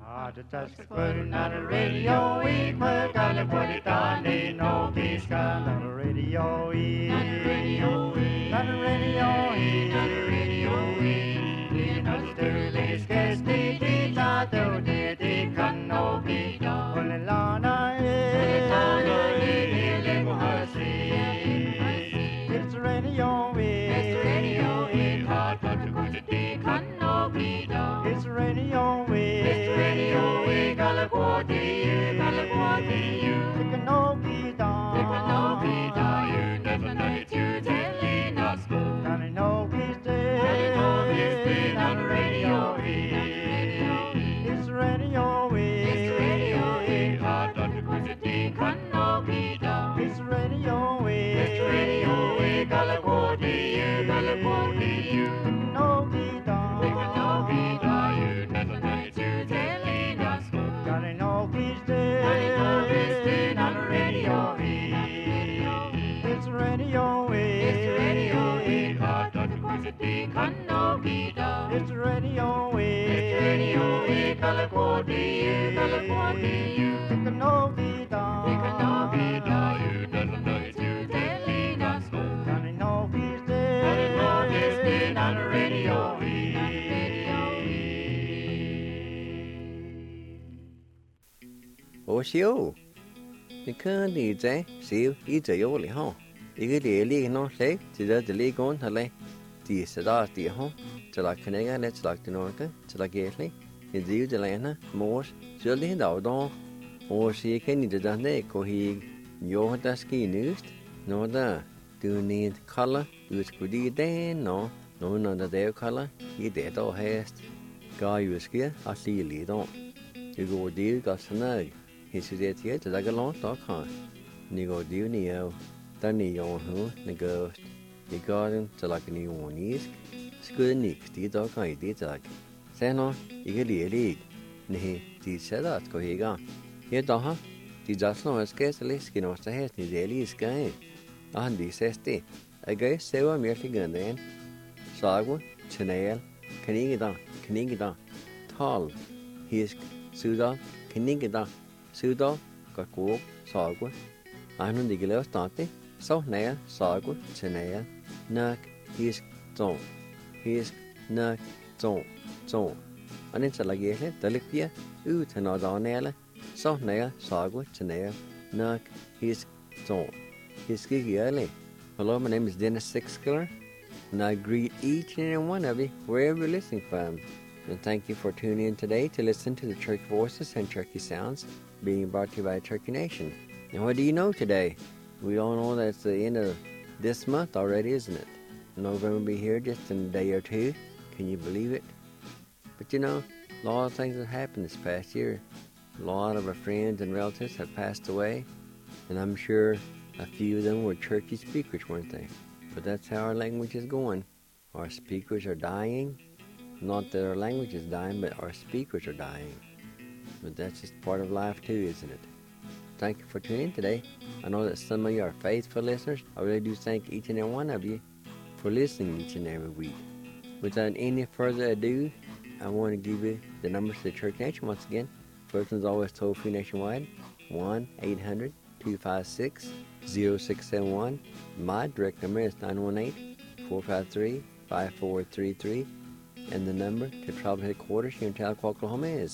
Just putting on the radio, we put on the put it on, ain't no peace on the radio, not the radio, not the radio, not the radio, not the Sturley, scarce the out there, the can no be done. When the Lana is, it's the radio, it's the radio, hard but to go to the can no be done. It's the radio, it's the radio, Galaguati, you can no be done. You can no be done, you never know it, you telling us go. Can I know he's dead? On the radio, it's the radio, it's the radio, hard but to go to the can no be done. It's the radio, Galaguati, you can no be done. You can no be done, you never know it, you telling us go. Can I know he's dead? On the radio, it's the radio, it's the radio, hard but to go to the can no be done. It's the radio, Galaguati, you can no be done. You can no be done, you never know it, you telling us go. Can I know he's dead? Can I know he's dead on the radio? Ủa xíu, thì cứ đi chơi, xíu, ý chơi vô liền hông? Ý cái địa lý nó lấy, chỉ ra địa lý con thật lấy, thì sẽ đó địa hông? Chỉ là cái này cái này chỉ là cái nó cái, chỉ là cái lấy, thì dịu chỉ là nó, mua, chỉ lấy đầu đó, ủa xí cái này chỉ là đấy, có hi, nhiều hơn ta ski nước, nó đó, từ nền color, từ cái đi đen nó đã đeo color, cái đeo đó hết, cái yêu kia, à xí lý đó, cái gọi đi cái sân thì sự việc thế thì là cái lót đó khỏi, nhiều điều nhiều, ta nhiều hơn, nhiều cái thì là cái nhiều nhiều, cái này thì đó cái thì là thế nó, cái lý này thì sẽ là có gì cả, cái đó ha, thì just nó cái cái nó sẽ hết thì lý cái, anh đi sẽ thế, cái sẽ vào miếng cái gần đấy, sao cũng channel, cái đó, tall, his sudo, cái đó. Sư đó có cuộc sỏi quá anh nói đi cái lớp tọt đấy sau này sỏi quá trên này nạc his nạc trộn anh ấy sẽ là gì hết tới lúc kia thì nó đó nè là sau này sỏi quá trên này nạc his cái gì ấy hello my name is Dennis Sixkiller and I greet each and every one of you wherever you're listening from. And thank you for tuning in today to listen to the Church Voices and Turkey Sounds being brought to you by Turkey Nation. And what do you know today? We all know that it's the end of this month already, isn't it? November will be here just in a day or two. Can you believe it? But you know, a lot of things have happened this past year. A lot of our friends and relatives have passed away. And I'm sure a few of them were Turkey speakers, weren't they? But that's how our language is going. Our speakers are dying. Not that our language is dying, but our speakers are dying. But that's just part of life too, isn't it? Thank you for tuning in today. I know that some of you are faithful listeners. I really do thank each and every one of you for listening each and every week. Without any further ado, I want to give you the numbers to the Church Nation once again. First one's always toll-free nationwide, 1-800-256-0671. My direct number is 918-453-5433. And the number to Tribal Headquarters here in Tahlequah, Oklahoma is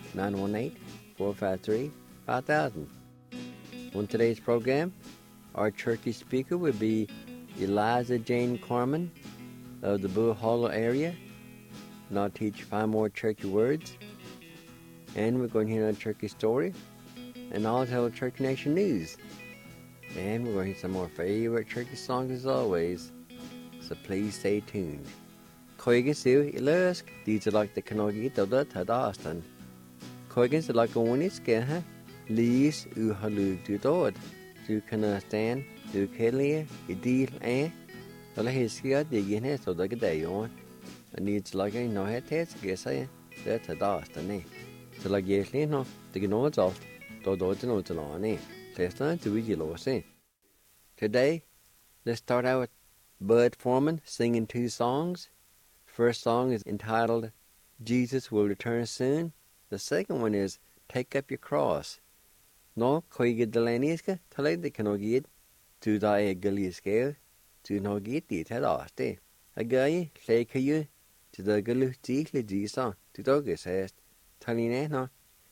918-453-5000. On today's program, our Turkey speaker will be Eliza Jane Carmen of the Bull Hollow area. And I'll teach 5 more Turkey words. And we're going to hear a Turkey story. And I'll tell Turkey Nation news. And we're going to hear some more favorite Turkey songs as always. So please stay tuned. Koigen siu ilösk, these are like the Kanogi to the Tadastan. Koigen is like a winniska, lease u halug to dod. Du can understand, du kelly, a deal, the Lahiskia digging it so like a day on. And needs like a no head test, guess I, that Tadastan. So like yes, no, the Gnods off, to dodge no to lawn, last night to be Today, let's start out with Bud Foreman singing 2 songs. First song is entitled Jesus Will Return Soon, The second one is take up your cross. No, koige delaniska, talede kanogid, to die a galiske, to no get it at all. A guy, like you, to the galuti, le disa, to dogus est, talineno,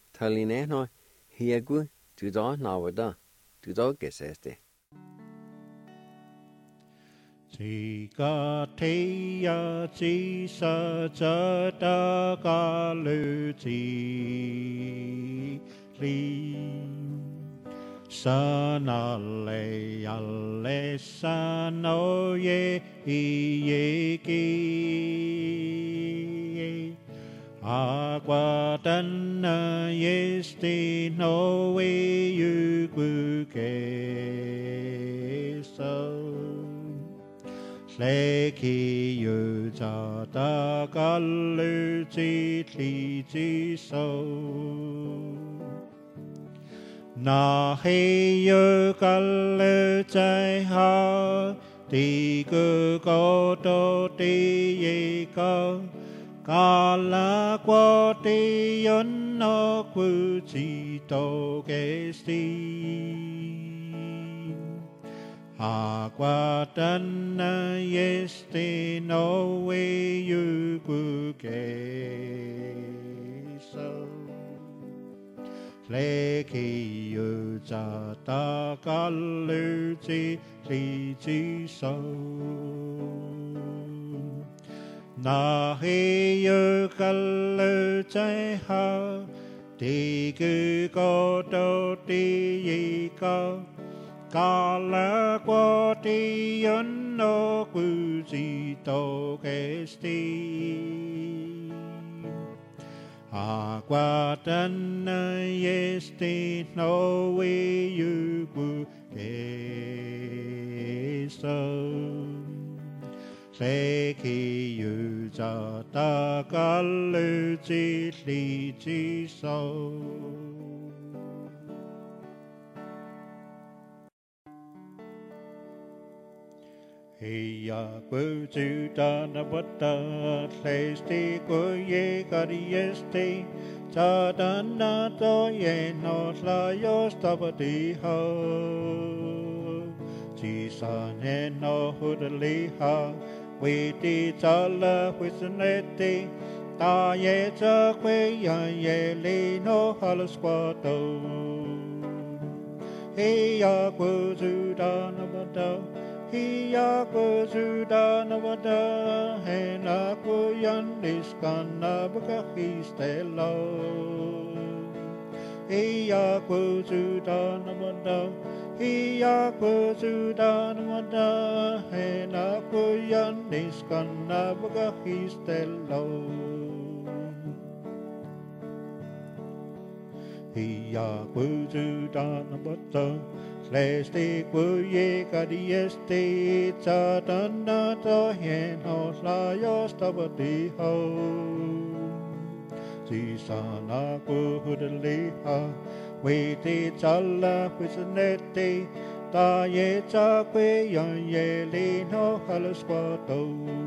hiagu, to da nawada, to dogus est. Chỉ có thấy chỉ sợ chớ ta cả lư chỉ li sa na le sa no ye ki aqua tan yesti no we yu gu ke so lê khi yu cha ta ca lư chi li chi sâu na hi yu ca lư chai ha ti cơ có tô ti ye ca ca la qua ti yon no quư chi tô ke si aqua tan yesti no we yu gu ke so lê khi yu cha ta ca lư chi li chi so na hi yu ca lư chai ha ti gu ko do ti yi ko ca la qua ti yon no quư chi tô ke sti aqua tan yesti no we yu gu ke so lê khi yu cha ta ca lư chi li chi so hi ya quư chư ta na bát ta lê sti quư ye ca di esti cha ta na to ye no la yo sta pa ti ho chi sa ne no hu de li ha we ti cha la hu sun ne ti ta ye cha quê ya ye li no ha la squat do hi ya quư chư ta na bát ta hi ya quư chư ta na bát ta he na quư yan diskan na baka hi stelo hi ya quư chư ta na bát ta hi ya quư chư ta na bát ta he na quư yan diskan na baka hi stelo hi ya quư chư ta na bát ta lê sti quư ye ca di esti cha ta na to hen ho la yo sta pa ti ho chi sa na quư hu de li ha we ti cha la hu se ne ti ta ye cha quê yan ye li no ha la squat do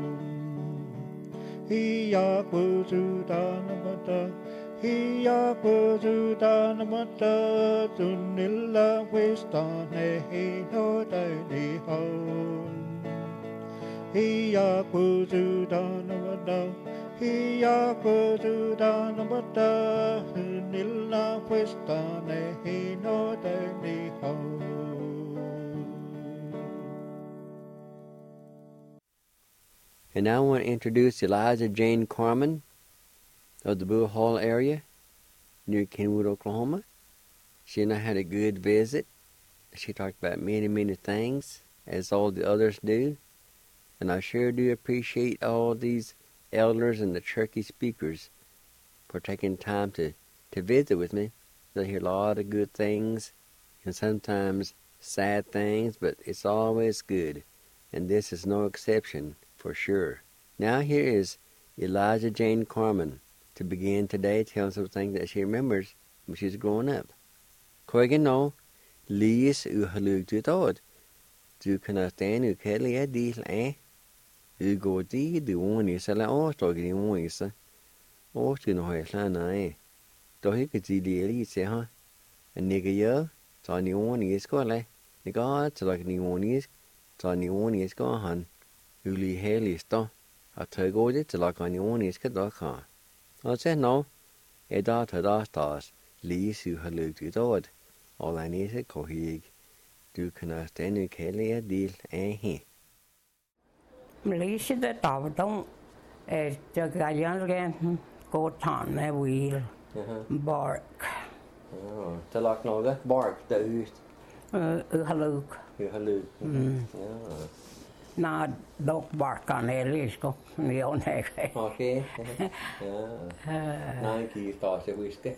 hi ya quư chư ta na bát ta hi ya quư chư ta na bát ta tu nil la we sta ne hi no dai ni ho hi ya quư chư ta na bát ta hi ya quư chư ta na bát ta nil la we sta ne hi no dai ni ho. And now I want to introduce Eliza Jane Corman of the Blue Hall area near Kenwood, Oklahoma. She and I had a good visit. She talked about many, many things, as all the others do. And I sure do appreciate all these elders and the churchy speakers for taking time to visit with me. I hear a lot of good things and sometimes sad things, but it's always good. And this is no exception, for sure. Now here is Eliza Jane Corman to begin today, telling some things that she remembers when she was growing up. Koigan no, Lies u halug du dod. Du kan stan u kelly a deal, U go di du one is a la ostog di one is a. Ostu no hoi lana, Då är det lite så här. Ni kan göra så ni ordning ska lägga. Ni kan så att ni ordning så ni ordning ska han. Uli helista. Att ta gå det så att ni ordning ska då kan. Och sen nå är det att det stas lyser har lyst då. Och den är så kohig. Du kan stanna källiga del här. Lyset det av dem är det galjan går tanne wheel bark. Ja, så lagt något bark där ut. Haluk. Haluk. Ja. Na dog barkan är lysko. Ni on här. Okej. Ja. Nej, ki står sig whisky.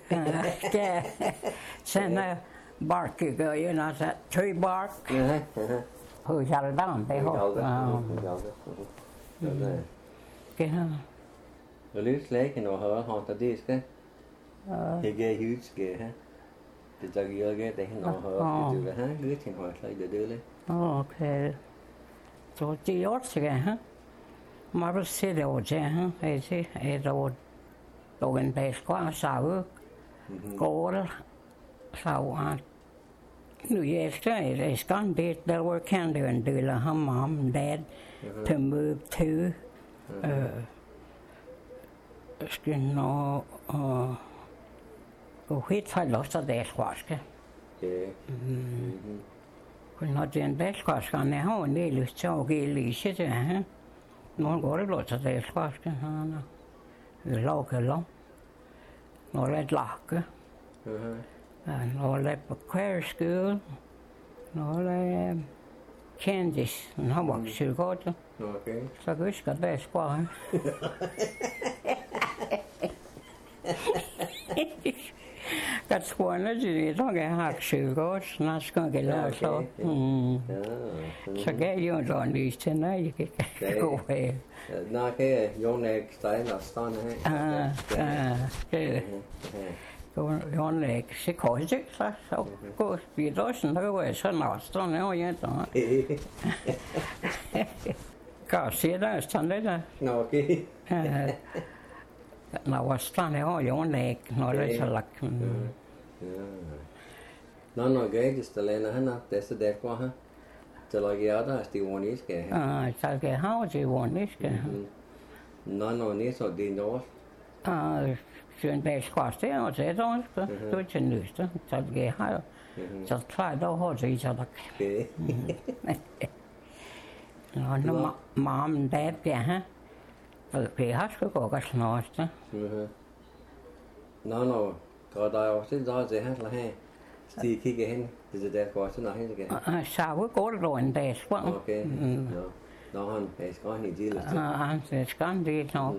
Sen bark går ju när så tree bark. Hur ska det då? Det har. Ja. Och lyst lägen och hör han där det ska. Det är hudske här. Det där gör det han hör. Det här lyst han har släkt det det. Okej. Så det är också här. Man ser det också här. Är det då en bästa så går så att nu yesterday it's gone did there were can do and do her mom and dad to move to go hit for lost of their squash. Not in their squash on their own, they lose so gaily shit. No go to lots of their squash. The local no red lock. No let choir school. No let Kansas. No what should go to. Okay. Så vi skal da spørge. Kat skoene de så kan have sygehus, snart skal jeg lade så. Så kan jeg jo sådan lige til når jeg kan gå her. Nej, kan Jon ikke stegne og stående her. Det Jon ikke så køjt ikke så gå videre sådan der går jeg så nærstående og jeg så. Kan se der sådan der. Nå, okay. Når jeg stående og Jon ikke når det så lagt. Nå, gægges der lander han op, det er så derfor her. Så lager jeg der, at det er ordentligt her. Så kan jeg have det ordentligt. Nå, næste så det er noget. Siden det skal det og det er det er til nyste. Så kan jeg have. Så tager jeg over til så der. Okay. Nå, mom and dad ja. Så det har sgu godt snart. Nå, går der også det her her. Stig kigger hen. Det er der går så nej igen. Så vi går der en dag så. Okay. Nå, han skal han i deal. Han skal det nå.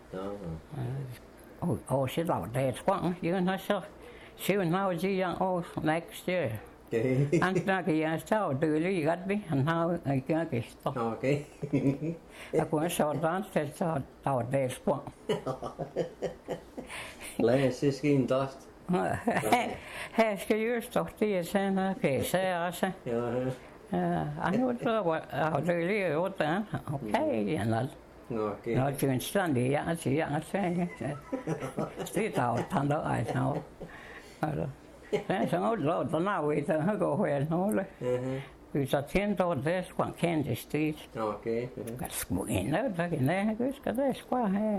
Og så der det så. Jeg har så 7,5 years next year. Han snakker jeg så det lige godt vi. Han har ikke gæst. Okay. Jeg kunne sådan så der det så. Lad os se skin dust. Her skal jo stå det sådan okay så også. Han nu så var det lige jo der. Okay, ja. Okay. Nå, det er en stand det jeg siger. Det der han der er så. Så lå der nå vi så har gå her nu. Vi så tændt over det skal Kansas State. Okay. Sgu ind der kan jeg skal det skal her.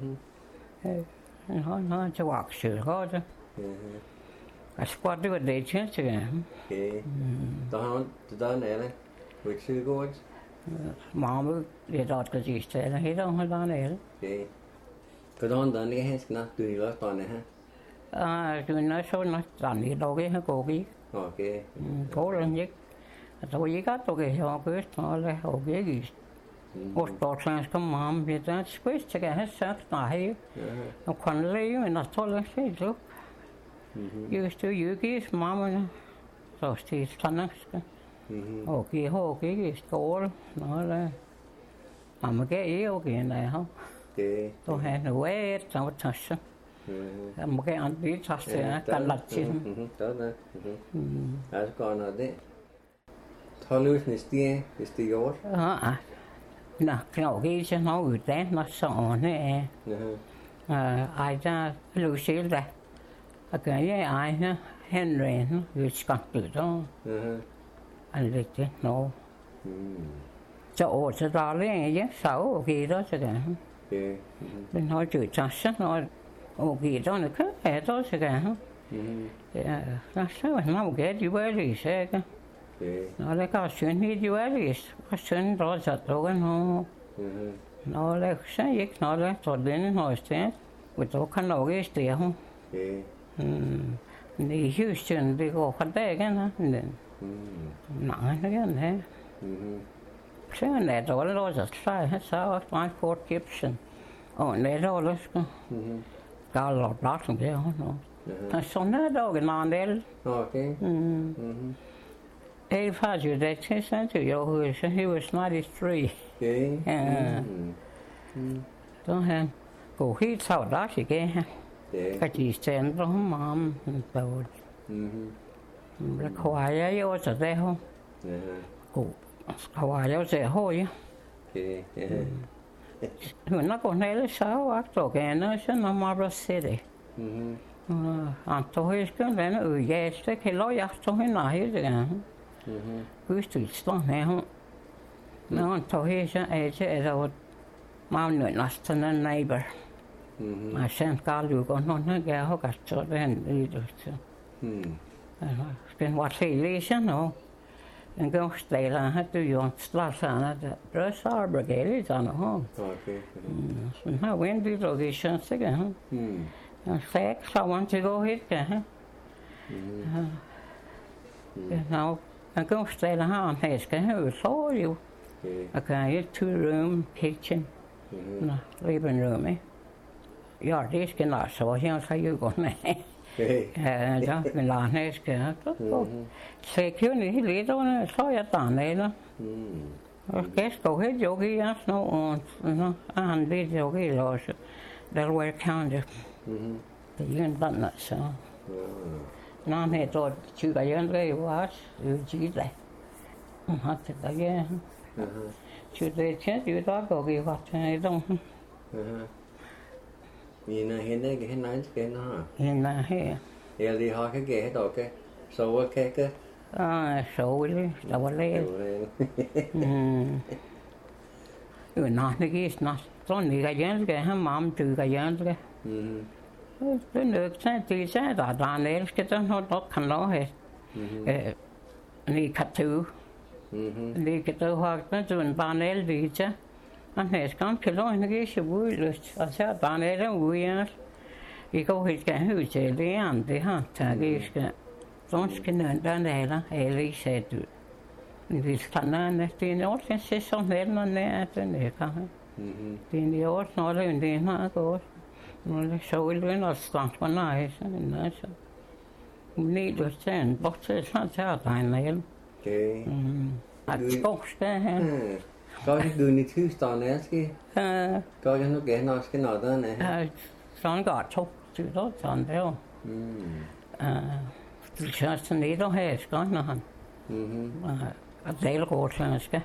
Nå, så vokser godt. Jeg skal det var det tjeneste. Okay. Der er nede. Vil du gå ikke? Mamma, det er også det stedet. Helt om der nede. Okay. Hvordan der lige her skal du i løst der her? Du er så nok der nede dog ikke gå ikke. Okay. Går den ikke. Så jeg godt du kan høre godt og lade og ikke. Og stortlandske mamma, det er squist til at have sagt nej. Og kan leve en astråle sig så. Just det jo gives mamma. Så det standardske. Og give hår ikke skål. Nå der. Mamma gav jo igen der. Okay. Så han nu er så tasse. Jeg må gerne blive tasse, kan lade til. Der. Jeg skal nå det. Tar løsne stige, hvis det gjort. Nå, knok ikke så noget uddannet, sådan er. Ej, der Lucille, Again, I Henry, which got to do. And they didn't know. So, what's the darling? Yes, so, okay, that's again. Then I do just not. Okay, don't occur at all again. Yeah, that's so. Now get you where he said. No, like I shouldn't need you where he is. I shouldn't draw that dog. No, like say, you know, that's all then, no, stand. With all kind of ways there. The Houston, they go for day again, and then. Nothing again, eh? So, and that's all those that try. That's how my 4 Gibson. Oh, and that's all this. Got a lot of them there, no. I saw that dog in Mondale. Okay. 85 years, they said to you, he was 93. Okay. Don't have. Go heat sau đó thì cái cái gì xem đó mà tàu là khoai ấy ở chỗ đây không cụ khoai ở chỗ thôi nó còn này là sao á chỗ cái nó sẽ nó mà rất xịn anh tôi cái này nó ghê cái lối ác tôi nói vậy cứ tùy xuống này không nó tôi sẽ rồi mau nữa nó sẽ là neighbor mà sen caoอยู่ก็นอนนั่งแกเขากัดจอดเล่นดีด้วยเป็นวัดสี่ลีใช่ไหมen gång ställde han till Jonslasan att bröstarbrigade utan honom. Så han went to the chance again. And fact, I want to go hit there. Now, en gång ställde han häskan hus så ju. Jag kan ju 2-room kitchen. Living room. Ja, det ska jag så jag ska ju gå ner. Ja, men la häskan. Se kyllä niin liitoinen soja taneilla. Kesko joki ja on no an liit joki los Delaware County. Tiedän tänne se. Nämä he tuot sykäjän reivaas ylsille. Hatte taje. Syte työ koki vatten don. Minä hinnäkin näin ha. Hinnä he. Eli hakee toke. Sova keke. Souli, tavallaan. Nó cái nó con người cái dân cái ham mắm từ cái dân cái. Cái nước sẽ từ sẽ đã nên cái nó khăn nó hết. Đi cắt thứ. Đi cái thứ hoặc nó chuẩn ban nên đi chứ. Anh hết con cái lo cái sự vui rồi sẽ ban nên nó vui á. Cái câu hết cái hữu chế đi ăn thì ha, cái Tonskinen tänneillä ei lisäty. Niin tänään nähtiin oikein se on herran näytön eikä. Niin jos noin niin nakoos. Noin soiluin astaan naisa näissä. Niitä sen boksessa saatain näillä. Okei. Atskokskään. Có cái đường đi thứ tòn này chứ. Có cái nó kể nó cái nào đó này. Son gott chốc chứ đó son đâu. Sen niitä on heiskaanahan. Teillä kootsanska.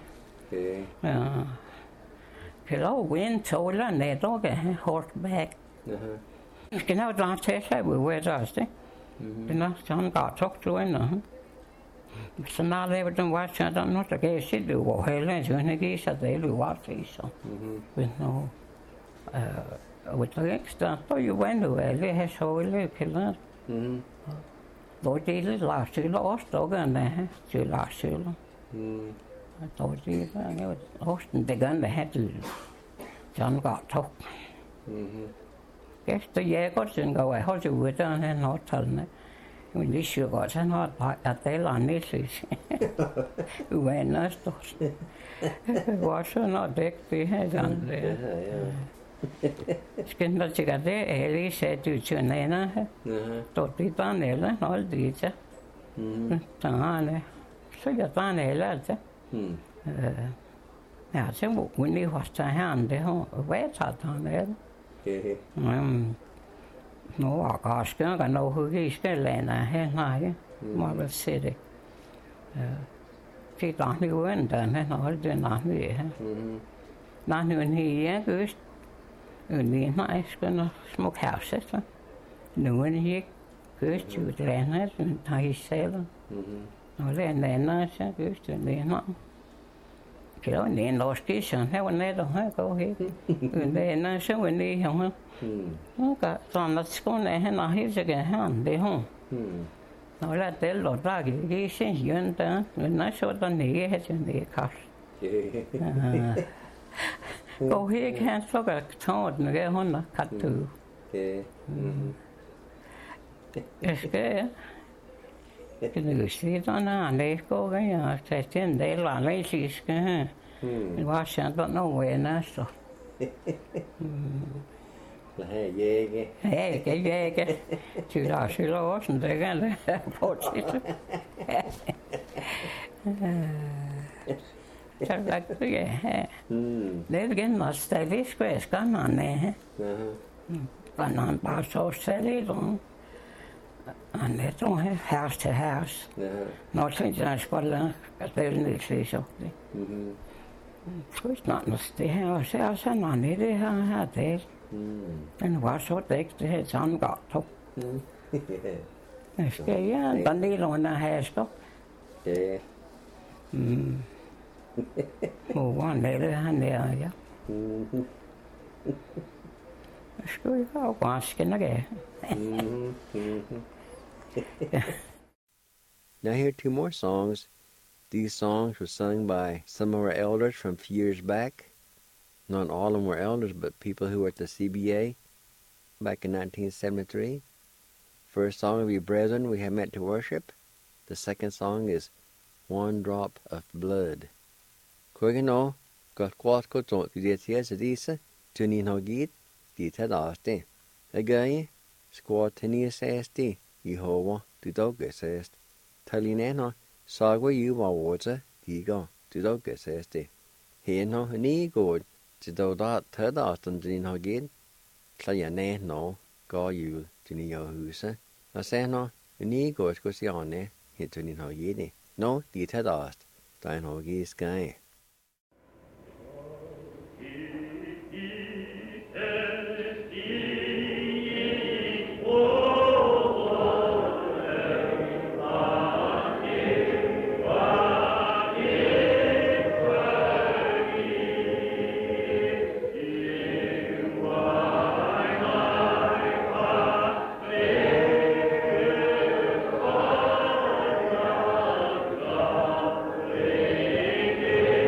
Kyllä on wintoilla ne toke horseback. Kyllä on lanteessa voi taasti. Kyllä on katsoktuina. Sen alevat vasta noita keisiä vuohelle synnekin sateilla vaatteissa. No. Mutta ekstra toi vennuelle he soille kyllä. Tôi đi là sự lo đó cái này sự là sự lo tôi đi cái host để cái này hết từ chọn gọt thôi cái tôi về có chuyện gọi vậy họ chịu cho nên nó thật này mình đi sửa gọi cho nó phải đặt tới là nít gì về nó tốt quá số nó đẹp thì hay rằng đấy cái nó chỉ cái đấy ấy sẽ từ chuyện này nè tôi đi bán này là nói gì chứ chẳng hạn này số giờ bán này là chứ nhà sẽ một người đi hoạt trái hàng đấy không vé trả thằng đấy nó ở cái nó hơi cái lẻ này hay này mà nó sẽ đấy khi đó thì quên đàn hay nói chuyện nói gì hết nói chuyện gì á cứ Niin mä äsken smokehousessa. Noin Kysyt lähnet, tai siellä. No lähnässä kysyt lähnä. Kyllä niin noskissa, he on näitä kauhean. Lähnässä on niin ihan. No kannatko nähdä ahilsekin hän lehon. No lähtee takin kiisen jöntä. Näissä on niin että niin kas. Kauhean hän sokat taat ne honna kattu. Äsken. Kyllä siitä on leikkoa ja sitten teillä on leisiskään. Vasen tuon uenässä. Lähde jäge. Jäge. Sillä on sen tekemään potsissa. Tällaisia. Nelkennas täytyisi kannan. Kannan passosseliin. Annetun härs till härs. Nå tänkte jag skulle spela sig så. Först någonstans här och så sen han är det här till. Den var så täckt det sån gato. Det ska jag den lilla här stå. Och han är han där ja. Ska vi ha ganska något. Now here are two more songs. These songs were sung by some of our elders from a few years back. Not all of them were elders, but people who were at the CBA back in 1973. First song will be Brethren We Have Met to Worship. The second song is One Drop of Blood. Quigano got quat ko ton ku det yes disa tunin hogit dit had aste. Again squat tenius asti Jehovah du doggesest. Talinena sagwa you var water diga du doggesest. Heno ni god til dodat tødatan din hogit. Klajane no ga jul tunin jo huset. Og sena ni god ko siane hit tunin hogit. No dit had ast. Dein hogit sky. Amen.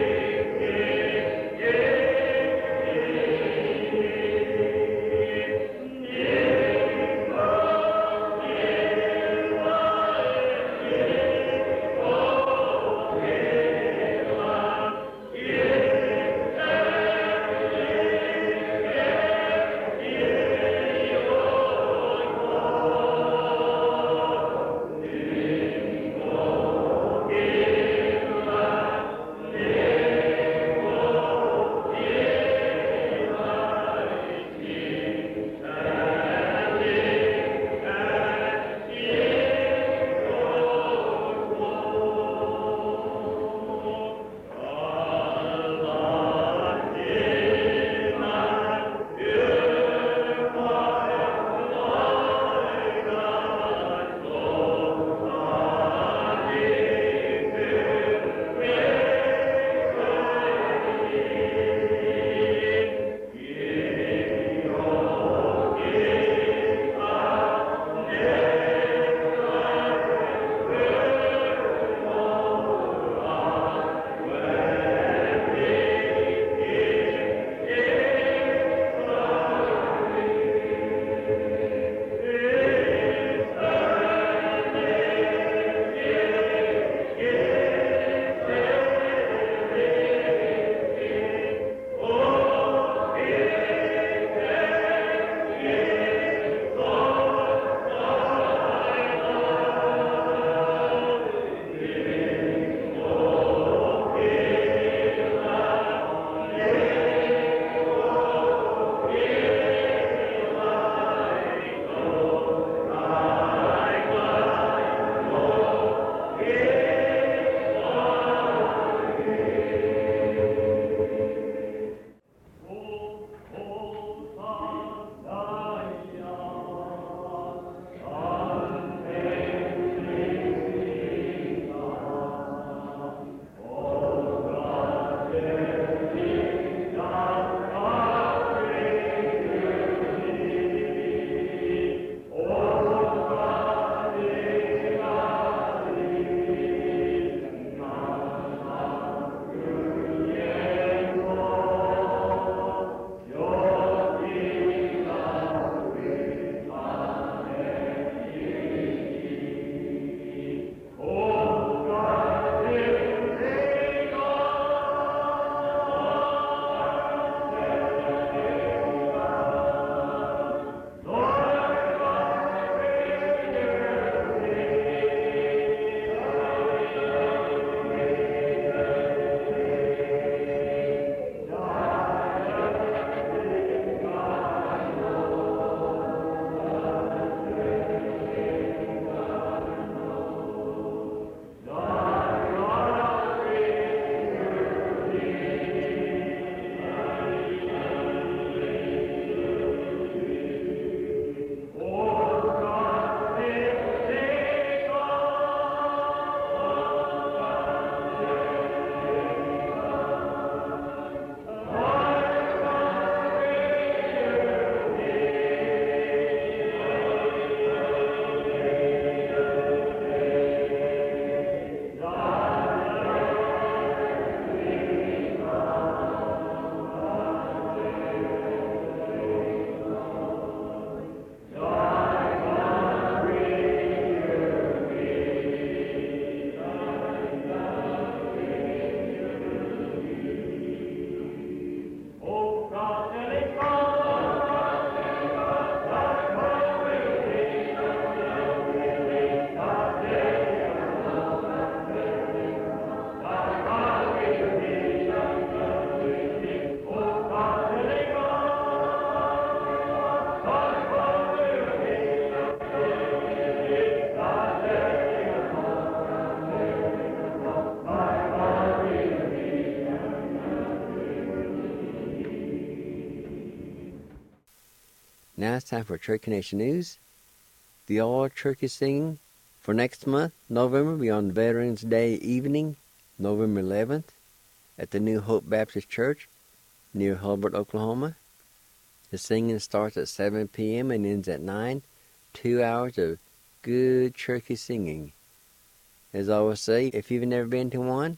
Now it's time for Cherokee Nation News. The all-turkey singing for next month, November, will be on Veterans Day evening, November 11th, at the New Hope Baptist Church near Hulbert, Oklahoma. The singing starts at 7 p.m. and ends at 9. 2 hours of good turkey singing. As I always say, if you've never been to one,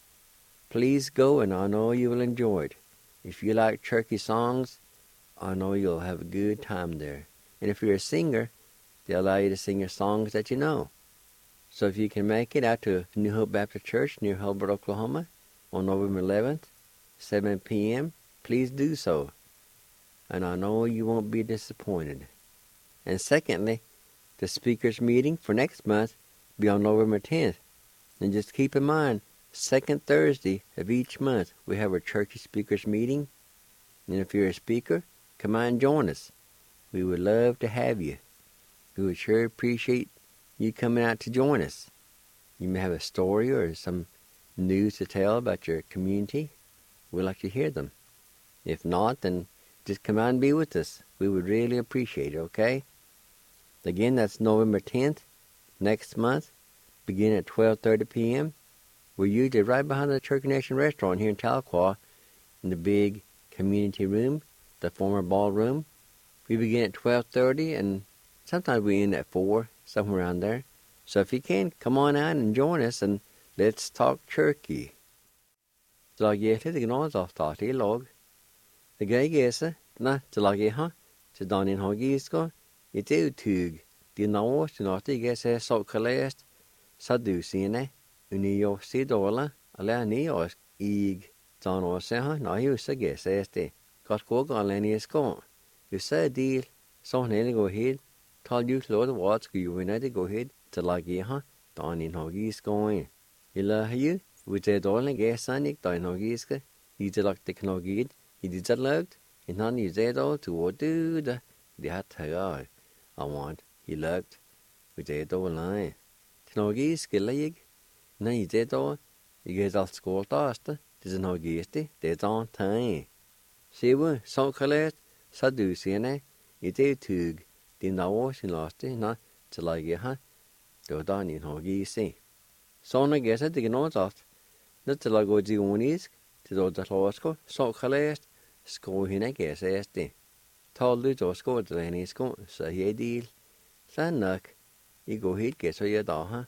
please go, and I know you will enjoy it. If you like turkey songs, I know you'll have a good time there. And if you're a singer, they allow you to sing your songs that you know. So if you can make it out to New Hope Baptist Church near Hulbert, Oklahoma on November 11th, 7 p.m., please do so. And I know you won't be disappointed. And secondly, the speakers meeting for next month will be on November 10th. And just keep in mind, second Thursday of each month, we have our Turkey Speakers meeting. And if you're a speaker, come on and join us. We would love to have you. We would sure appreciate you coming out to join us. You may have a story or some news to tell about your community. We'd like to hear them. If not, then just come out and be with us. We would really appreciate it, okay? Again, that's November 10th, next month, beginning at 12:30 p.m. We're usually right behind the Cherokee Nation restaurant here in Tahlequah in the big community room, the former ballroom. We begin at 12:30 and sometimes we end at 4, somewhere around there. So if you can, come on out and join us and let's talk turkey. Så jeg til noen som starter I lag. Det gøy er til lag jeg til Daniel Hagisko. I det utug, de nå til noe jeg ser så kalest, så du sine, unio sidåla, eller nio I Dan og se nei jo så jeg ser det. Godt gå galen I skån. Du ser deal, så hele går hit. Tal you Lord what skulle jo vinne det går hit til lag jeg Daniel Hagisko. Eller you, vi det dårlig jeg sannig Daniel Hagisko. I det lagt det knogid, I det lagt, en han I det dårlig til du det. Det har taget. I want, he looked, we did all line. Knogi skillig, nay did all, you get all school taste, this is no gisty, that's on time. See we, so collect, so do see ne, you did tug, did not wash in last day, not till I get her, do done in hogi see. So I guess I dig no off, not till I go to unis, to do the losco, so collect, school in I guess SD. Told you to score the any school, so he deal. San knock, you go hit get so you da,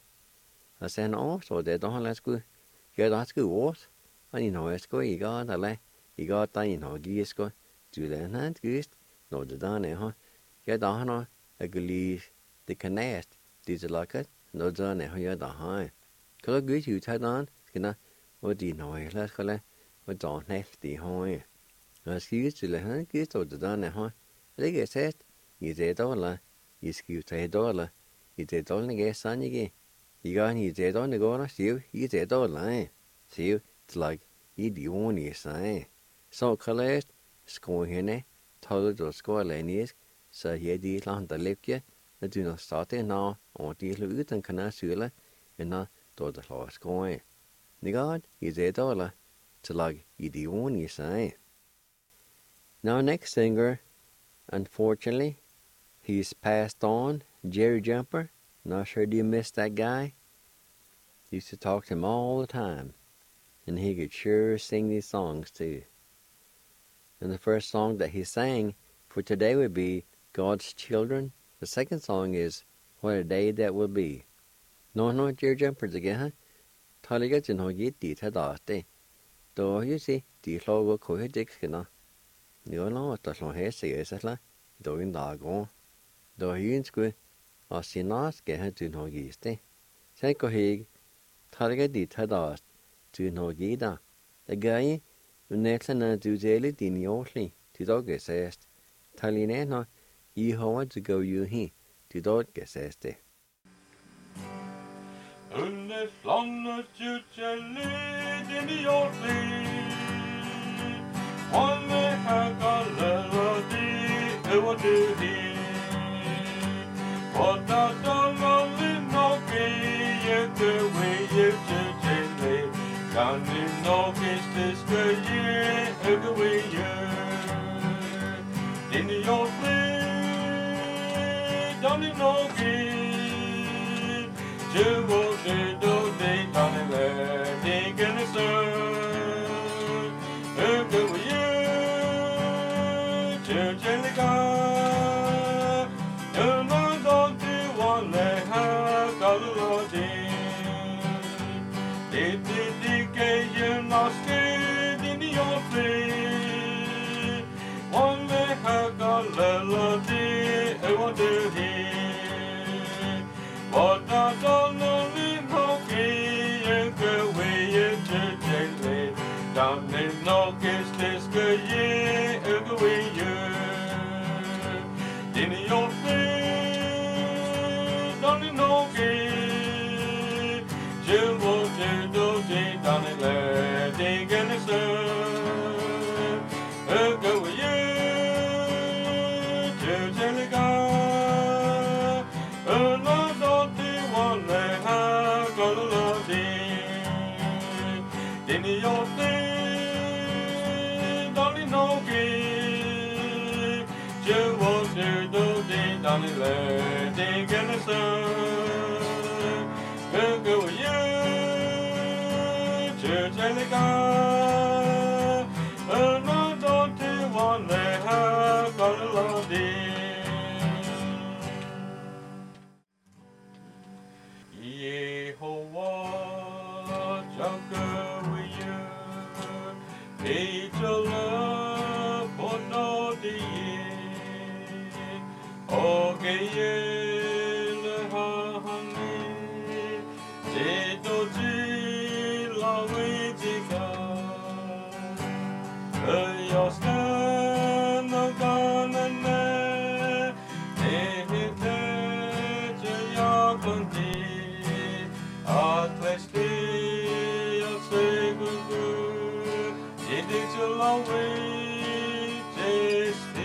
I said, oh, so they don't let's go. Get that school what? And you know, it's go, you got a lay, you got that, you know, geese go, do the hand goose, no, the done, Get on a glee, the canast, did you like it? No done, you da high. Could I greet you, Tad on, skinner, what do you know, let's go, what don't next the high. Excuse to the hand goose or the done, They get set, you did all, you excuse a dollar, you did only get son again. You got you did on the go, see you did all line. See it's like you do only sign. So collect, score henne, told to score lanies, so he did on the lip yet, that do not start it now, or deal with and can sula, and not do the horse going. The God, you did all, to like you do only sign. Now, next singer, unfortunately, he's passed on, Jerry Jumper. Not sure do you miss that guy? Used to talk to him all the time, and he could sure sing these songs too. And the first song that he sang for today would be God's Children. The second song is What a Day That Will Be. No, Jerry Jumpers again, Taliga to no get it at all day. Though you see, the logo could dick skinner. You know what the long hair says, doing dog. Though he in school, or see not get her to no geesty. Say go hig, Taliga did her dust to no gida. The guy, who next and do daily dinny to dog says, Talinena, ye how to go you he, to dog says. Under slånnes utkjellid in the old One högaller och det var du det. Och då dålar vi nog i ögowe utkjellid. Kan vi nog inte sköje ögowe. In the old Donny no gi. Jewel de do de Donny le dig in the sun. Go with you. Jellica. No don't do one le ha galodi. Did you not stay in your play? One le ha galodi. I want to hear what I don't know in hockey and go away to jelly. Down in no kiss this good year, go away you. In your face, down in no key. Jim will do down in there, dig in the sun. Go away you. Your thing, Donny no gi. You was here, do ding, Donny le, dig in the sun. Go with you, church and the guy. No, don't you want to have got a lot of Yehovah, Junker. Angel love for no day. Okay, le honey. Jeto ji la witika. Your stand no gonna ne. Ehite ya kunti. Atlesti ya segugu. Did you always taste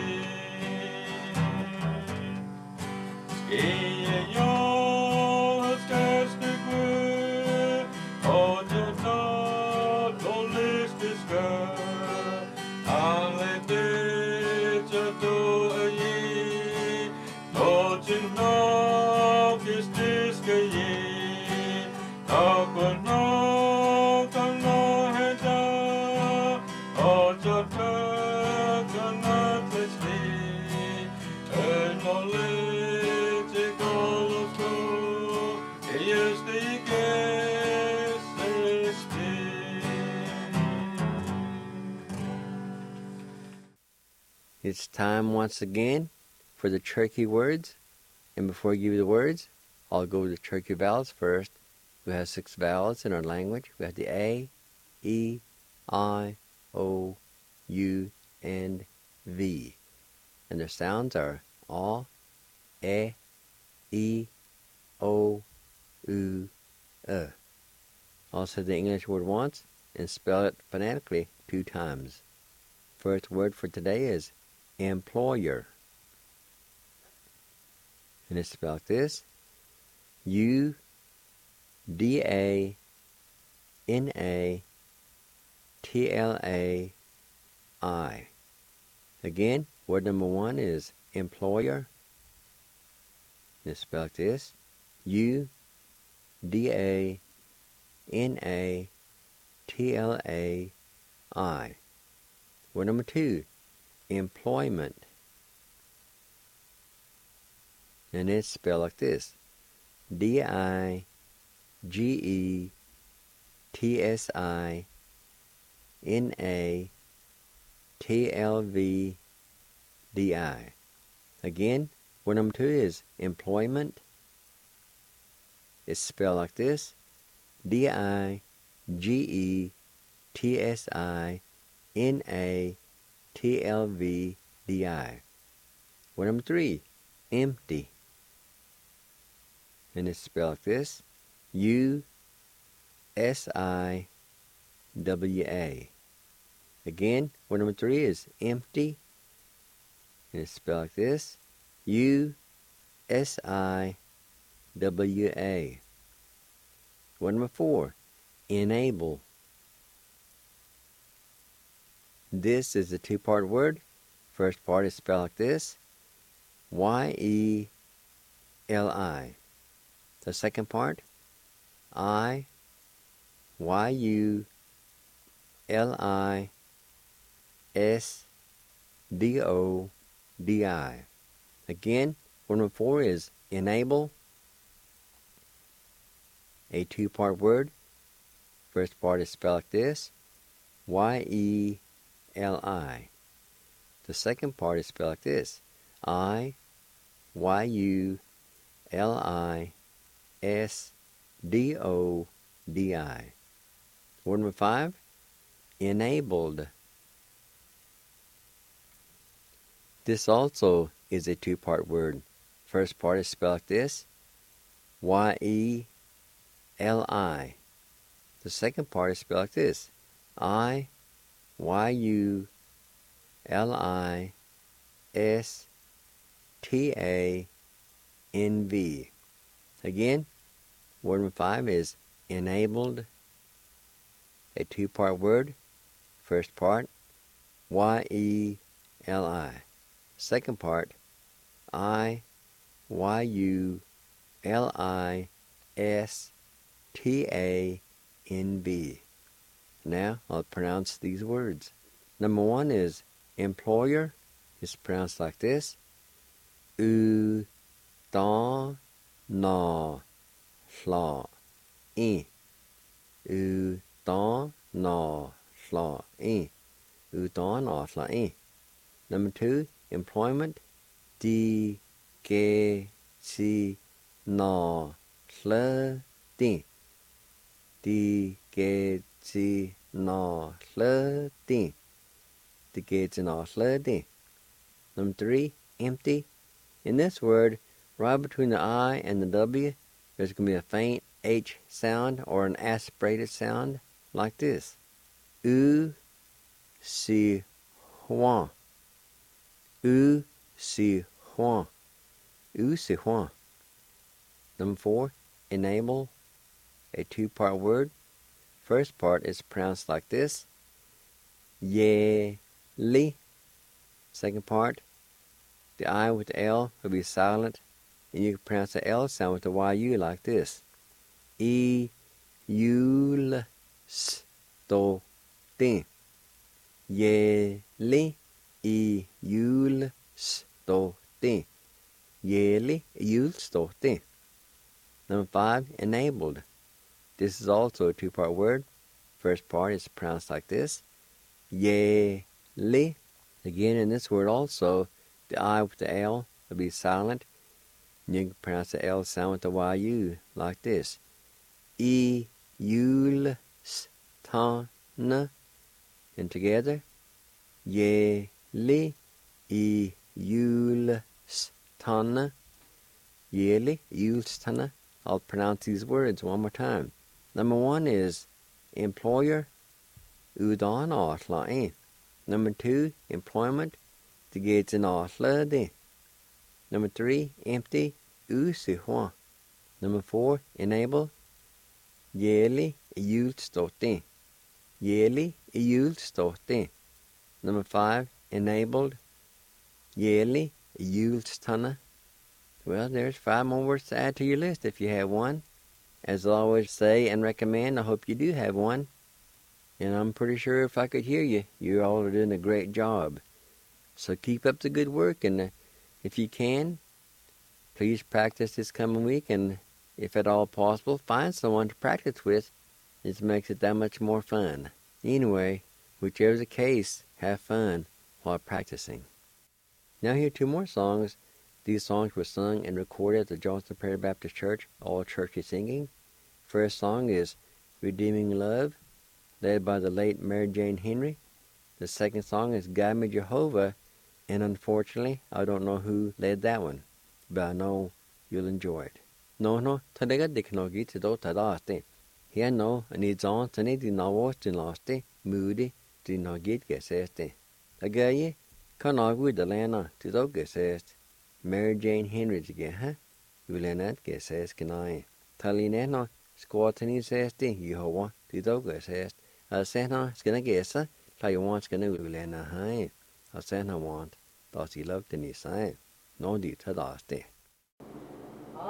it? Your scarce the good, oh, just not the least is good. I'll let it do a year, don't you know this is a year? Talk or no, come no head down. Oh, just cannot let me acknowledge it all of you. Yes, they guess it's It's time once again for the Cherokee words. And before I give you the words, I'll go with the Cherokee vowels first. We have 6 vowels in our language. We have the A, E, I, O, U, and V. And their sounds are A, E, O, U, I'll say the English word once and spell it phonetically 2 times. First word for today is employer. And it's spelled like this: U-D-A-N-A-T-L-A-I. Again, word number 1 is employer. And it's spelled like this: U-D-A-N-A-T-L-A-I. Word number 2, employment. And it's spelled like this: D-I-G-E-T-S-I-N-A-T-L-V-D-I. Again, word number 2 is employment. It's spelled like this: D-I-G-E-T-S-I-N-A-T-L-V-D-I. Word number 3, empty. And it's spelled like this: U-S-I-W-A. Again, word number 3 is empty. And it's spelled like this: U-S-I-W-A. Word number 4, enable. This is a 2-part word. First part is spelled like this: Y-E-N-A-B-L-E. L-I. The second part, I-Y-U-L-I-S-D-O-D-I. Again, word number 4 is enable, a two-part word. First part is spelled like this, Y-E-L-I. The second part is spelled like this, I-Y-U-L-I-S-D-O-D-I. Word number 5, enabled. This also is a two-part word. First part is spelled like this, Y-E-L-I. The second part is spelled like this, I-Y-U-L-I-S-T-A-N-V. Again, word number 5 is enabled, a two-part word. First part, Y-E-L-I. Second part, I-Y-U-L-I-S-T-A-N-V. Now I'll pronounce these words. Number 1 is employer. It's pronounced like this, U-da-na-sla-in. U-da-na-sla-in. U-da-na-sla-in. Number 2, employment, D-G-C-na-sla-din. D-G-C-na-sla-din. D-G-C-na-sla-din. Number 3, empty. In this word, right between the I and the W, there's going to be a faint H sound or an aspirated sound like this. U-si-huan. U-si-huan. U-si-huan. Number 4, enable, a two-part word. First part is pronounced like this, Ye-li. Second part, the I with the L will be silent, and you can pronounce the L sound with the Y-U like this, E-yul-s-to-din. Ye-li, E-yul-s-to-din. Ye-li, E-yul-s-to-din. Number 5, enabled. This is also a two-part word. First part is pronounced like this, Ye-li. Again, in this word also, the I with the L will be silent. And you can pronounce the L sound with the Y-U like this, E-yul-s-ta-na. And together, Ye-li, E-yul-s-ta-na. Ye-li, E-yul-s-ta-na. I'll pronounce these words one more time. Number 1 is employer, U-da-na-sla-in. Number 2, employment, D-G-C-na-sla-din. Number 3, empty, U-si-huan. Number 4, enable, Ye-li, E-yul-s-to-din. Ye-li, E-yul-s-to-din. Number 5, enabled, Ye-li, E-yul-s-ta-na. Well, there's 5 more words to add to your list if you have one. As I always say and recommend, I hope you do have one. And I'm pretty sure if I could hear you, you all are doing a great job. So keep up the good work, and if you can, please practice this coming week, and if at all possible, find someone to practice with. It makes it that much more fun. Anyway, whichever the case, have fun while practicing. Now here are 2 more songs. These songs were sung and recorded at the Johnson Prairie Baptist Church, all churchy singing. First song is Redeeming Love, led by the late Mary Jane Henry. The second song is Guide Me Jehovah, and unfortunately, I don't know who led that one, but I know you'll enjoy it. No, tadaga diknogi tido tadaste. Here no, ani zon tani di nawo tinlaste, moody di nogit geseste. Agaye, kanagu de lana tido gesest. Mary Jane Henry again, huh? Ulenet gesest kanai. Talineno, squatani seste, Yehovah, tido gesest. Sena skana gesa, Taiwan skana ulena hai. Sena want, does he love the Nisai? No di tadaste.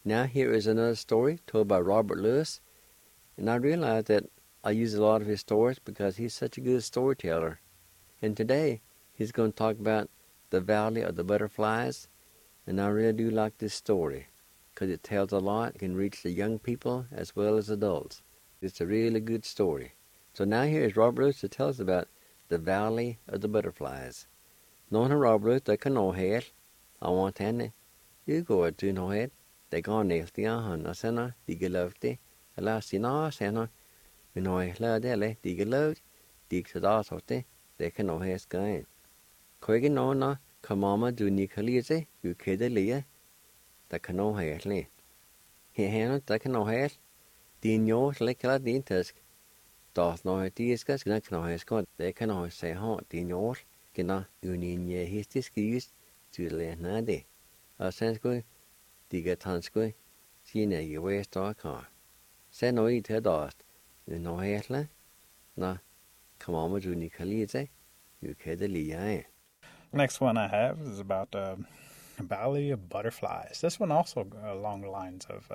Now here is another story told by Robert Lewis, and I realize that I use a lot of his stories because he's such a good storyteller. And today he's going to talk about the Valley of the Butterflies, and I really do like this story because it tells a lot, can reach the young people as well as adults. It's a really good story. So now here is Robert Lewis to tell us about the Valley of the Butterflies. Nå Robert Lewis, det kan nå helt. I want henne. You go to no head. They go nail the on sena, dig love the last in our sena. We know a ladele, dig love, dig to that hote, they can no hair sky. Quick no na, come mama do Nicolize, you kid a leah. That can no hair lay. He hand that can no hair. Din yours like a din tusk. Doth no discuss, can no hair scott, they can always say hot, din yours, cannot unin ye his disguise to lay nade. A sense good. Diga tanskui, sine I west our car. Say no eat her dust, no hetle, na, come on with Nicolize, you kid the lee. Next one I have is about Valley of Butterflies. This one also along the lines of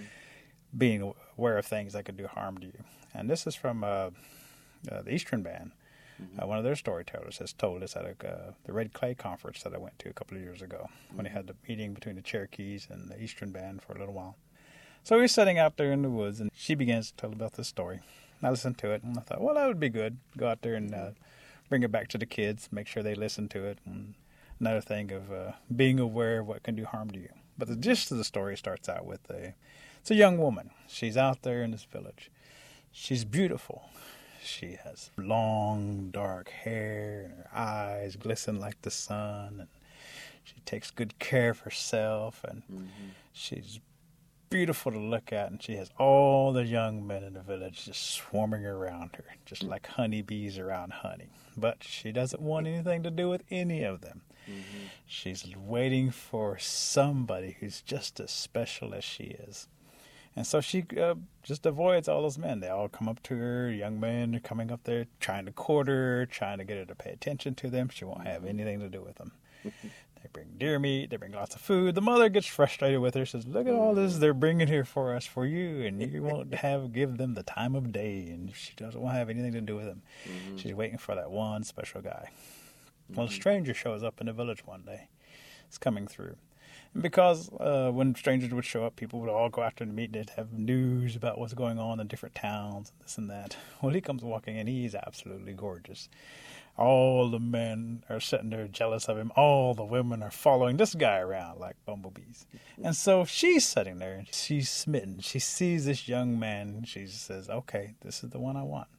being aware of things that could do harm to you. And this is from the Eastern Band. One of their storytellers has told us at the Red Clay conference that I went to a couple of years ago when they had the meeting between the Cherokees and the Eastern Band for a little while. So we were sitting out there in the woods, and she begins to tell about this story. I listened to it, and I thought, well, that would be good. Go out there and bring it back to the kids, make sure they listen to it. And another thing of being aware of what can do harm to you. But the gist of the story starts out with it's a young woman. She's out there in this village. She's beautiful. She has long, dark hair, and her eyes glisten like the sun, and she takes good care of herself, and she's beautiful to look at, and she has all the young men in the village just swarming around her, just like honeybees around honey. But she doesn't want anything to do with any of them. She's waiting for somebody who's just as special as she is. And so she just avoids all those men. They all come up to her, young men are coming up there, trying to court her, trying to get her to pay attention to them. She won't have anything to do with them. They bring deer meat, they bring lots of food. The mother gets frustrated with her, says, look at all this they're bringing here for us, for you, and you won't give them the time of day. And she doesn't want to have anything to do with them. She's waiting for that one special guy. Well, a stranger shows up in the village one day. It's coming through. And because when strangers would show up, people would all go after the meet. They'd have news about what's going on in different towns, and this and that. Well, he comes walking in. He's absolutely gorgeous. All the men are sitting there jealous of him. All the women are following this guy around like bumblebees. And so she's sitting there, and she's smitten. She sees this young man, and she says, okay, this is the one I want.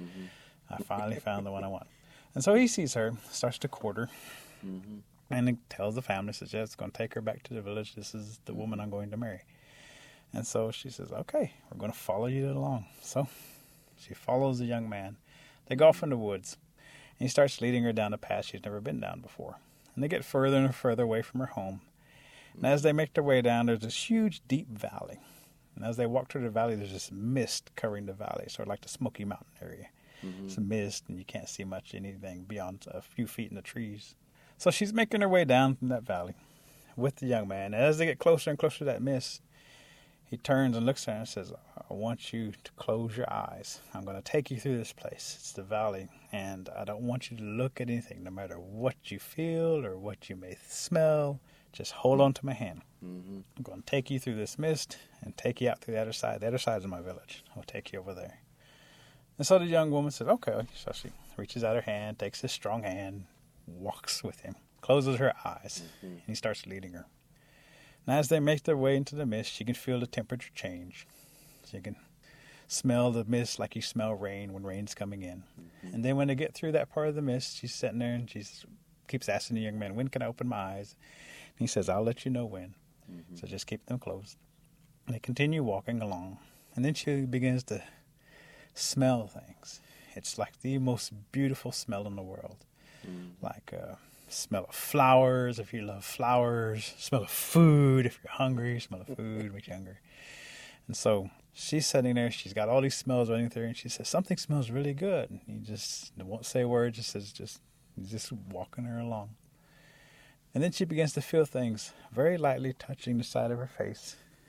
I finally found the one I want. And so he sees her, starts to court her. And he tells the family, says, yeah, it's going to take her back to the village. This is the woman I'm going to marry. And so she says, okay, we're going to follow you along. So she follows the young man. They go off in the woods. And he starts leading her down a path she's never been down before. And they get further and further away from her home. And as they make their way down, there's this huge, deep valley. And as they walk through the valley, there's this mist covering the valley, sort of like the Smoky Mountain area. It's a mist, and you can't see much anything beyond a few feet in the trees. So she's making her way down from that valley with the young man. And as they get closer and closer to that mist, he turns and looks at her and says, I want you to close your eyes. I'm going to take you through this place. It's the valley, and I don't want you to look at anything, no matter what you feel or what you may smell. Just hold on to my hand. I'm going to take you through this mist and take you out to the other side. The other side is my village. I'll take you over there. And so the young woman says, okay. So she reaches out her hand, takes his strong hand, walks with him, closes her eyes, and he starts leading her. And as they make their way into the mist, she can feel the temperature change. She can smell the mist like you smell rain when rain's coming in. And then when they get through that part of the mist, she's sitting there and she keeps asking the young man, when can I open my eyes? And he says, I'll let you know when. So just keep them closed. And they continue walking along. And then she begins to smell things. It's like the most beautiful smell in the world. Like smell of flowers if you love flowers, smell of food if you're hungry, smell of food makes you hungry. And so she's sitting there, she's got all these smells running through her, and she says, something smells really good. And he just won't say a word, he's just walking her along. And then she begins to feel things very lightly touching the side of her face.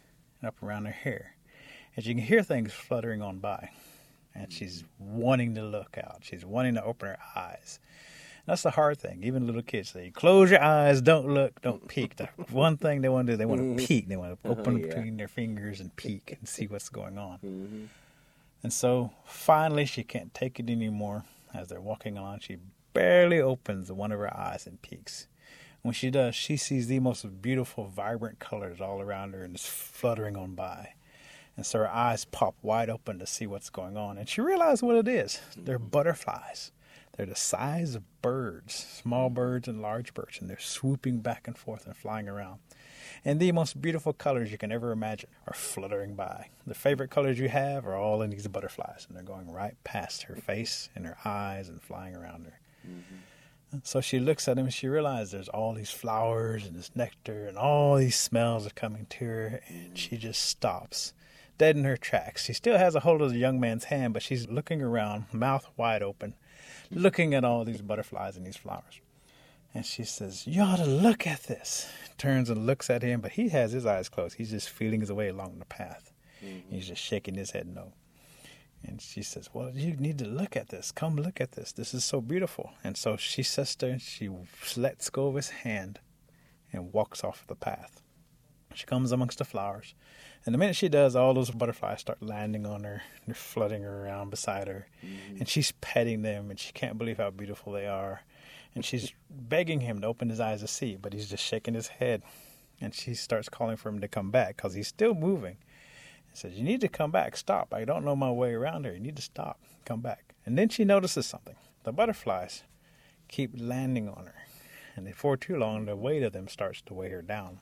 and up around her hair. And she can hear things fluttering on by. And she's wanting to look out. She's wanting to open her eyes. That's the hard thing. Even little kids say, close your eyes, don't look, don't peek. The one thing they want to do, they want to peek. They want to open between their fingers and peek and see what's going on. Mm-hmm. And so finally she can't take it anymore. As they're walking along, she barely opens one of her eyes and peeks. When she does, she sees the most beautiful, vibrant colors all around her and is fluttering on by. And so her eyes pop wide open to see what's going on. And she realizes what it is. They're butterflies. They're the size of birds, small birds and large birds. And they're swooping back and forth and flying around. And the most beautiful colors you can ever imagine are fluttering by. The favorite colors you have are all in these butterflies. And they're going right past her face and her eyes and flying around her. Mm-hmm. So she looks at them and she realizes there's all these flowers and this nectar and all these smells are coming to her. And she just stops, dead in her tracks. She still has a hold of the young man's hand, but she's looking around, mouth wide open, looking at all these butterflies and these flowers. And she says, you ought to look at this. Turns and looks at him, but he has his eyes closed. He's just feeling his way along the path. Mm-hmm. He's just shaking his head no. And she says, well, you need to look at this. Come look at this. This is so beautiful. And so she says to him, she lets go of his hand and walks off the path. She comes amongst the flowers. And the minute she does, all those butterflies start landing on her. They're flooding her around beside her. Mm-hmm. And she's petting them, and she can't believe how beautiful they are. And she's begging him to open his eyes to see, but he's just shaking his head. And she starts calling for him to come back because he's still moving. He says, you need to come back. Stop. I don't know my way around here. You need to stop. Come back. And then she notices something. The butterflies keep landing on her. And before too long, the weight of them starts to weigh her down.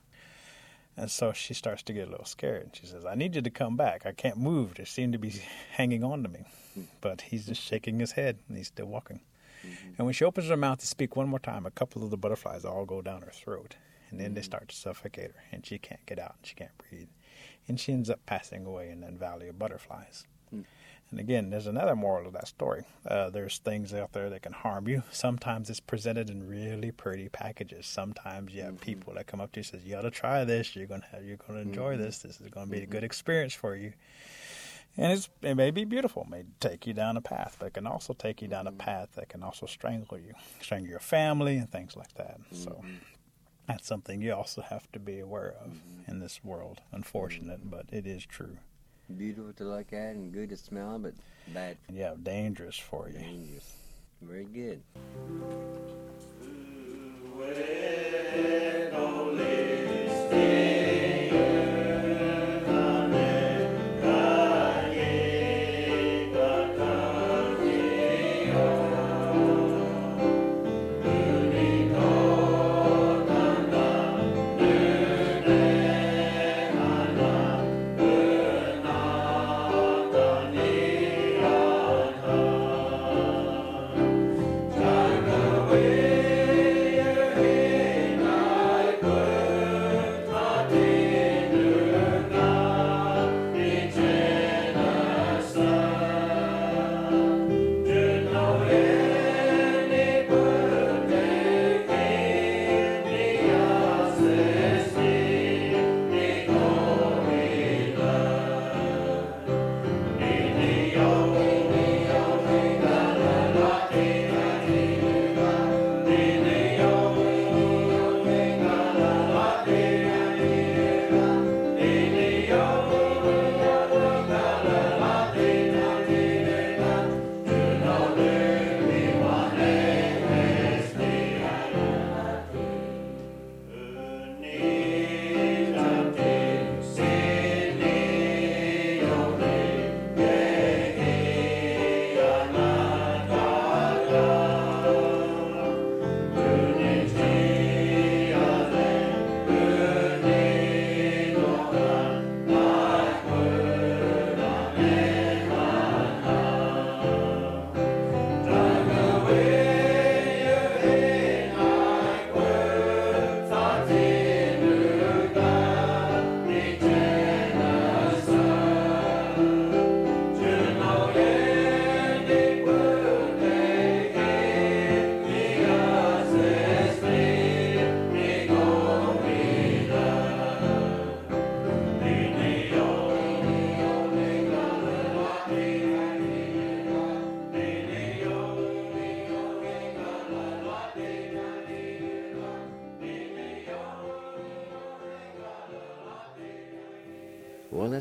And so she starts to get a little scared. She says, I need you to come back. I can't move. They seem to be hanging on to me. But he's just shaking his head, and he's still walking. Mm-hmm. And when she opens her mouth to speak one more time, a couple of the butterflies all go down her throat. And then they start to suffocate her, and she can't get out, and she can't breathe. And she ends up passing away in that valley of butterflies. Mm. And again, there's another moral of that story. There's things out there that can harm you. Sometimes it's presented in really pretty packages. Sometimes you have people that come up to you and says, you ought to try this. You're going to enjoy this. This is going to be a good experience for you. And it may be beautiful. It may take you down a path, but it can also take you down a path that can also strangle you, strangle your family and things like that. So that's something you also have to be aware of in this world. Unfortunate, but it is true. Beautiful to look at and good to smell, but bad. Yeah, dangerous for you. Dangerous. Very good.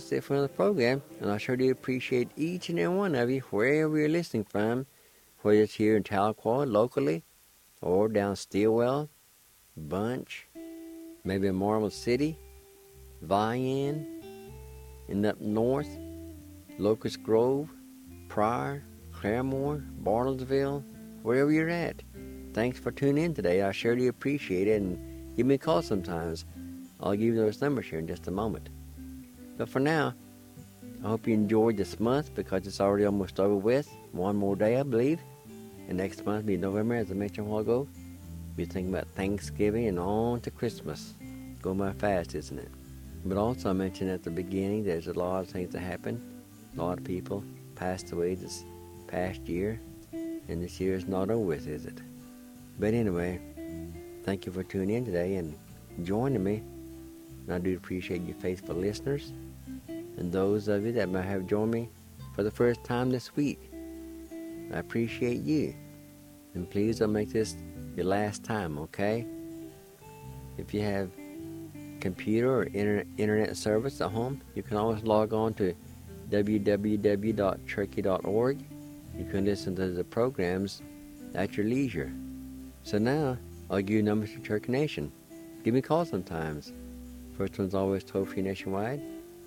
that's it for the program. And I sure do appreciate each and every one of you, wherever you're listening from, whether it's here in Tahlequah, locally, or down Stillwell, Bunch, maybe in Marble City, Vian, and up north, Locust Grove, Pryor, Claremore, Bartlesville, wherever you're at. Thanks for tuning in today. I sure do appreciate it, and give me a call sometimes. I'll give you those numbers here in just a moment. But for now, I hope you enjoyed this month because it's already almost over with. One more day, I believe. And next month will be November, as I mentioned a while ago. We're thinking about Thanksgiving and on to Christmas. Going by fast, isn't it? But also I mentioned at the beginning, there's a lot of things that happen. A lot of people passed away this past year. And this year is not over with, is it? But anyway, thank you for tuning in today and joining me. And I do appreciate you faithful listeners. And those of you that might have joined me for the first time this week, I appreciate you. And please don't make this your last time, okay? If you have computer or internet service at home, you can always log on to www.cherokee.org. You can listen to the programs at your leisure. So now, I'll give you numbers for Cherokee Nation. Give me a call sometimes. First one's always toll-free nationwide,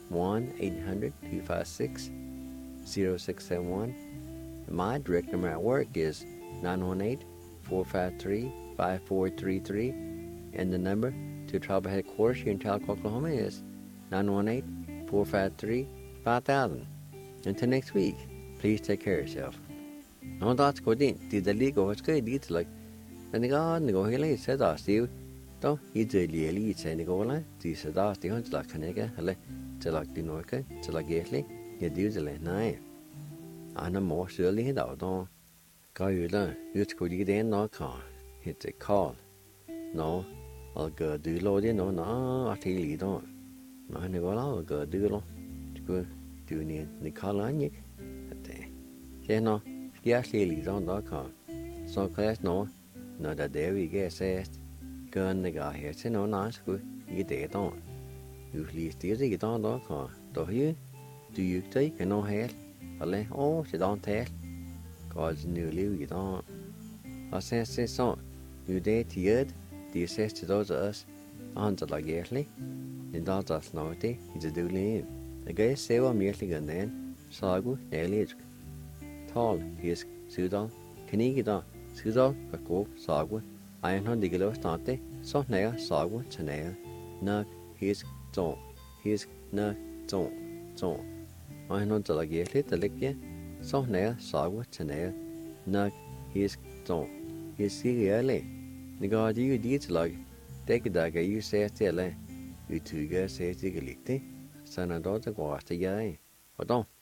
1-800-256-0671. My direct number at work is 918-453-5433. And the number to Tribal Headquarters here in Tahlequah, Oklahoma is 918-453-5000. Until next week, please take care of yourself. Nó đó có điện thì đã lý có cái đi từ lại nên có hay lấy sẽ đó xíu đó ý giờ lìa lý sẽ có lá thì sẽ đó thì hơn là cái cái hay là sẽ là tiếng nói cái sẽ là ghét lấy nhà điều gì lại này nó mua sữa lý đầu đó có gì đó ít có đi đến nó cả hiện tại call nó ở cái đưa lô đi nó ở thị lý đó nó này có lá ở cái đưa lô cứ từ này call lá nhỉ thế nó giá xí lý đó cả so cái nó đã để vì cái xe cơn này cả hết sẽ nó nói cứ cái để đó cứ lý tí gì đó cả đó chứ từ tới cái nó hết ở đây sẽ đón thế có nhiều lưu gì đó ở xe so như thế thì thì xe sẽ đó giờ anhจะlại ghét lấy nên đóจะnói thếจะดูเลยcái xeว่ามีอะไรกันเนี่ยsao cũng để lấy Tall, his Sudan, Kanigida, Sudan, Kakop, Sagwa, Iron Digilo Stante, Sonea, Sagwa, Chanea, Nug, his Zon, his Nug, Zon. Iron Delagia, Little Sonea, Sagwa, Chanea, Nug, his Zon, his Siriale. The God you did like, take a dagger, you say, tell you two girls say, Tigalitti, son and daughter, go after Yay. Or don't.